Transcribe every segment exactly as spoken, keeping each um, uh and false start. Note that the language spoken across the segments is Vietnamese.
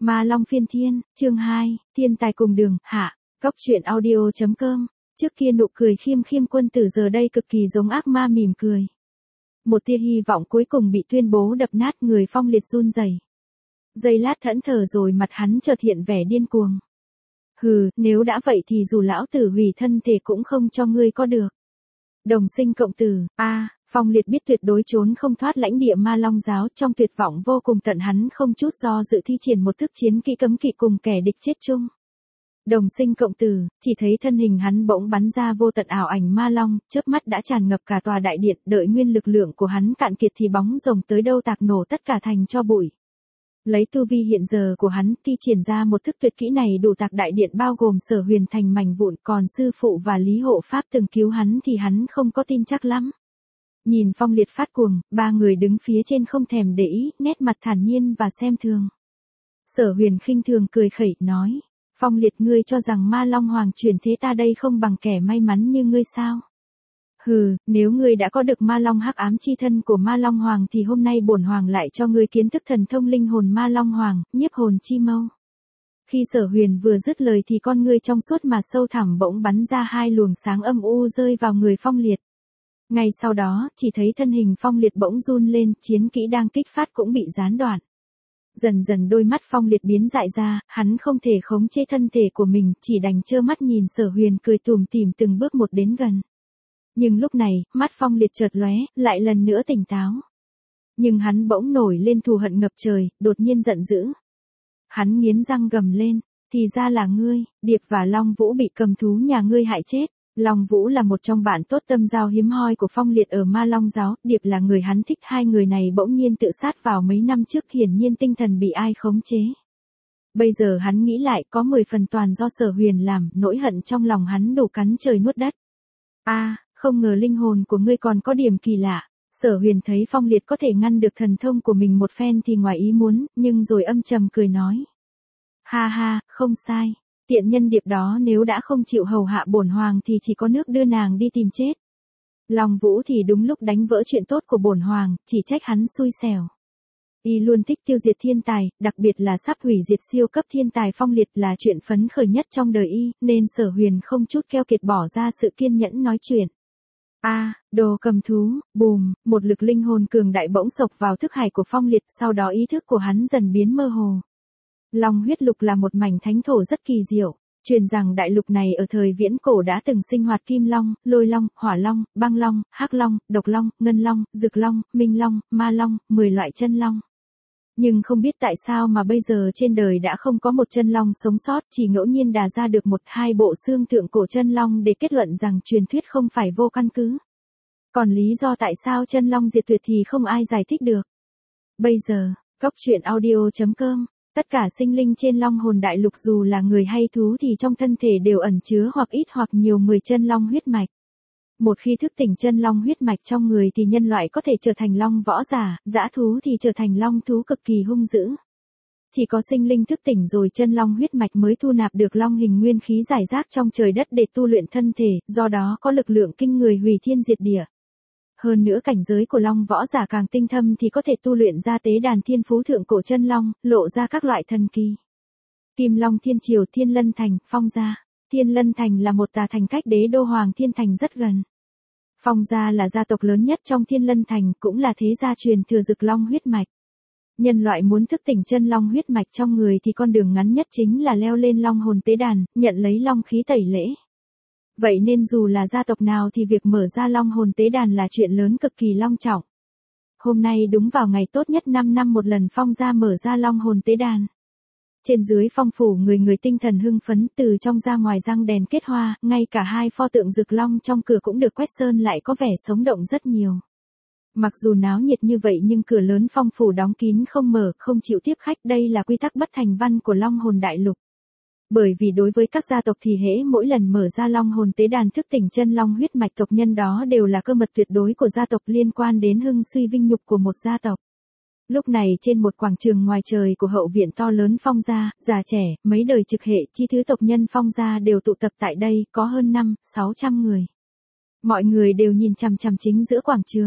Ma Long phiên thiên, chương hai, thiên tài cùng đường, hạ, góc truyện audio.com, trước kia nụ cười khiêm khiêm quân tử giờ đây cực kỳ giống ác ma mỉm cười. Một tia hy vọng cuối cùng bị tuyên bố đập nát, người Phong Liệt run rẩy. Giây lát thẫn thờ rồi mặt hắn chợt hiện vẻ điên cuồng. Hừ, nếu đã vậy thì dù lão tử hủy thân thể cũng không cho ngươi có được. Đồng sinh cộng tử, a à, Phong Liệt biết tuyệt đối trốn không thoát lãnh địa Ma Long giáo, trong tuyệt vọng vô cùng tận hắn không chút do dự thi triển một thức chiến kỹ cấm kỵ cùng kẻ địch chết chung. Đồng sinh cộng tử, chỉ thấy thân hình hắn bỗng bắn ra vô tận ảo ảnh Ma Long, chớp mắt đã tràn ngập cả tòa đại điện, đợi nguyên lực lượng của hắn cạn kiệt thì bóng rồng tới đâu tạc nổ tất cả thành cho bụi. Lấy tu vi hiện giờ của hắn, thi triển ra một thức tuyệt kỹ này đủ tạc đại điện bao gồm Sở Huyền thành mảnh vụn, còn sư phụ và Lý Hộ Pháp từng cứu hắn thì hắn không có tin chắc lắm. Nhìn Phong Liệt phát cuồng, ba người đứng phía trên không thèm để ý, nét mặt thản nhiên và xem thường. Sở Huyền khinh thường cười khẩy, nói, Phong Liệt, ngươi cho rằng Ma Long Hoàng chuyển thế ta đây không bằng kẻ may mắn như ngươi sao? Hừ, nếu ngươi đã có được Ma Long hắc ám chi thân của Ma Long Hoàng thì hôm nay bổn Hoàng lại cho ngươi kiến thức thần thông linh hồn Ma Long Hoàng, nhiếp hồn chi mâu. Khi Sở Huyền vừa dứt lời thì con ngươi trong suốt mà sâu thẳm bỗng bắn ra hai luồng sáng âm u rơi vào người Phong Liệt. Ngay sau đó, chỉ thấy thân hình Phong Liệt bỗng run lên, chiến kỹ đang kích phát cũng bị gián đoạn. Dần dần đôi mắt Phong Liệt biến dại ra, hắn không thể khống chế thân thể của mình, chỉ đành trơ mắt nhìn Sở Huyền cười tủm tỉm từng bước một đến gần. Nhưng lúc này, mắt Phong Liệt chợt lóe, lại lần nữa tỉnh táo. Nhưng hắn bỗng nổi lên thù hận ngập trời, đột nhiên giận dữ. Hắn nghiến răng gầm lên, thì ra là ngươi, Điệp và Long Vũ bị cầm thú nhà ngươi hại chết. Long Vũ là một trong bạn tốt tâm giao hiếm hoi của Phong Liệt ở Ma Long giáo, Điệp là người hắn thích, hai người này bỗng nhiên tự sát vào mấy năm trước, hiển nhiên tinh thần bị ai khống chế. Bây giờ hắn nghĩ lại có mười phần toàn do Sở Huyền làm, nỗi hận trong lòng hắn đủ cắn trời nuốt đất. A, à, không ngờ linh hồn của ngươi còn có điểm kỳ lạ. Sở Huyền thấy Phong Liệt có thể ngăn được thần thông của mình một phen thì ngoài ý muốn, nhưng rồi âm trầm cười nói. Ha ha, không sai. Tiện nhân Điệp đó nếu đã không chịu hầu hạ bổn Hoàng thì chỉ có nước đưa nàng đi tìm chết. Long Vũ thì đúng lúc đánh vỡ chuyện tốt của bổn Hoàng, chỉ trách hắn xui xẻo. Y luôn thích tiêu diệt thiên tài, đặc biệt là sắp hủy diệt siêu cấp thiên tài Phong Liệt là chuyện phấn khởi nhất trong đời y, nên Sở Huyền không chút keo kiệt bỏ ra sự kiên nhẫn nói chuyện. A, à, đồ cầm thú, bùm, một lực linh hồn cường đại bỗng sộc vào thức hải của Phong Liệt, sau đó ý thức của hắn dần biến mơ hồ. Long huyết lục là một mảnh thánh thổ rất kỳ diệu, truyền rằng đại lục này ở thời viễn cổ đã từng sinh hoạt kim long, lôi long, hỏa long, băng long, hắc long, độc long, ngân long, dực long, minh long, ma long, mười loại chân long. Nhưng không biết tại sao mà bây giờ trên đời đã không có một chân long sống sót, chỉ ngẫu nhiên đà ra được một hai bộ xương tượng cổ chân long để kết luận rằng truyền thuyết không phải vô căn cứ. Còn lý do tại sao chân long diệt tuyệt thì không ai giải thích được. Bây giờ, góc truyện audio.com, tất cả sinh linh trên Long Hồn Đại Lục dù là người hay thú thì trong thân thể đều ẩn chứa hoặc ít hoặc nhiều mười chân long huyết mạch. Một khi thức tỉnh chân long huyết mạch trong người thì nhân loại có thể trở thành long võ giả, dã thú thì trở thành long thú cực kỳ hung dữ. Chỉ có sinh linh thức tỉnh rồi chân long huyết mạch mới thu nạp được long hình nguyên khí giải rác trong trời đất để tu luyện thân thể, do đó có lực lượng kinh người hủy thiên diệt địa. Hơn nữa cảnh giới của long võ giả càng tinh thâm thì có thể tu luyện ra tế đàn thiên phú thượng cổ chân long, lộ ra các loại thần kỳ. Kim Long Thiên Triều, Thiên Lân Thành, Phong gia. Thiên Lân Thành là một tà thành cách đế đô Hoàng Thiên Thành rất gần. Phong gia là gia tộc lớn nhất trong Thiên Lân Thành, cũng là thế gia truyền thừa Dực Long huyết mạch. Nhân loại muốn thức tỉnh chân long huyết mạch trong người thì con đường ngắn nhất chính là leo lên long hồn tế đàn, nhận lấy long khí tẩy lễ. Vậy nên dù là gia tộc nào thì việc mở ra long hồn tế đàn là chuyện lớn cực kỳ long trọng. Hôm nay đúng vào ngày tốt nhất năm năm một lần Phong gia mở ra long hồn tế đàn. Trên dưới Phong phủ người người tinh thần hưng phấn, từ trong ra ngoài răng đèn kết hoa, ngay cả hai pho tượng Dực Long trong cửa cũng được quét sơn lại có vẻ sống động rất nhiều. Mặc dù náo nhiệt như vậy nhưng cửa lớn Phong phủ đóng kín không mở, không chịu tiếp khách, đây là quy tắc bất thành văn của Long Hồn Đại Lục. Bởi vì đối với các gia tộc thì hễ mỗi lần mở ra long hồn tế đàn thức tỉnh chân long huyết mạch tộc nhân đó đều là cơ mật tuyệt đối của gia tộc liên quan đến hưng suy vinh nhục của một gia tộc. Lúc này trên một quảng trường ngoài trời của hậu viện to lớn Phong gia, già trẻ, mấy đời trực hệ, chi thứ tộc nhân Phong gia đều tụ tập tại đây, có hơn năm, sáu trăm người. Mọi người đều nhìn chằm chằm chính giữa quảng trường.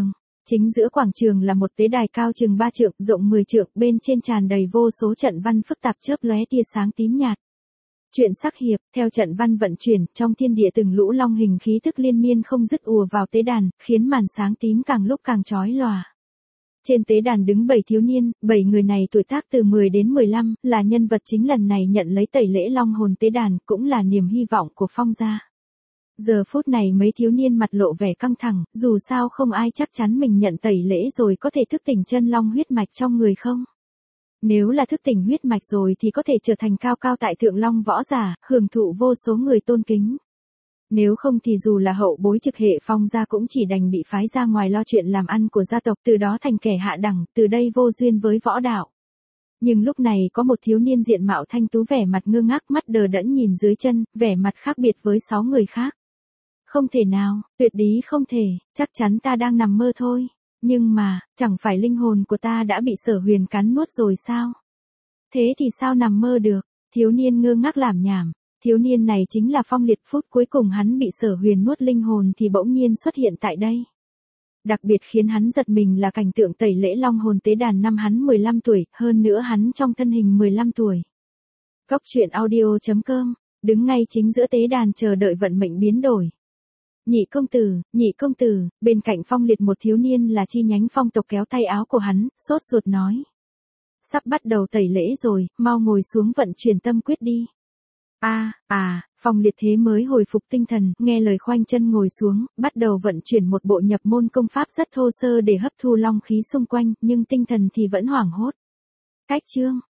Chính giữa quảng trường là một tế đài cao chừng ba trượng, rộng mười trượng, bên trên tràn đầy vô số trận văn phức tạp chớp lóe tia sáng tím nhạt. Chuyện sắc hiệp, theo trận văn vận chuyển, trong thiên địa từng lũ long hình khí thức liên miên không dứt ùa vào tế đàn, khiến màn sáng tím càng lúc càng chói lòa. Trên tế đàn đứng bảy thiếu niên, bảy người này tuổi tác từ mười đến mười lăm, là nhân vật chính lần này nhận lấy tẩy lễ long hồn tế đàn, cũng là niềm hy vọng của Phong gia. Giờ phút này mấy thiếu niên mặt lộ vẻ căng thẳng, dù sao không ai chắc chắn mình nhận tẩy lễ rồi có thể thức tỉnh chân long huyết mạch trong người không. Nếu là thức tỉnh huyết mạch rồi thì có thể trở thành cao cao tại thượng long võ giả, hưởng thụ vô số người tôn kính. Nếu không thì dù là hậu bối trực hệ Phong gia cũng chỉ đành bị phái ra ngoài lo chuyện làm ăn của gia tộc, từ đó thành kẻ hạ đẳng, từ đây vô duyên với võ đạo. Nhưng lúc này có một thiếu niên diện mạo thanh tú vẻ mặt ngơ ngác, mắt đờ đẫn nhìn dưới chân, vẻ mặt khác biệt với sáu người khác. Không thể nào, tuyệt đối không thể, chắc chắn ta đang nằm mơ thôi. Nhưng mà, chẳng phải linh hồn của ta đã bị Sở Huyền cắn nuốt rồi sao? Thế thì sao nằm mơ được? Thiếu niên ngơ ngác lảm nhảm. Thiếu niên này chính là Phong Liệt, phút cuối cùng hắn bị Sở Huyền nuốt linh hồn thì bỗng nhiên xuất hiện tại đây. Đặc biệt khiến hắn giật mình là cảnh tượng tẩy lễ long hồn tế đàn năm hắn mười lăm tuổi, hơn nữa hắn trong thân hình mười lăm tuổi. Cốc truyện audio chấm com, đứng ngay chính giữa tế đàn chờ đợi vận mệnh biến đổi. Nhị công tử, nhị công tử, bên cạnh Phong Liệt một thiếu niên là chi nhánh Phong tộc kéo tay áo của hắn, sốt ruột nói. Sắp bắt đầu tẩy lễ rồi, mau ngồi xuống vận chuyển tâm quyết đi. À, à, Phong Liệt thế mới hồi phục tinh thần, nghe lời khoanh chân ngồi xuống, bắt đầu vận chuyển một bộ nhập môn công pháp rất thô sơ để hấp thu long khí xung quanh, nhưng tinh thần thì vẫn hoảng hốt. Cách chương,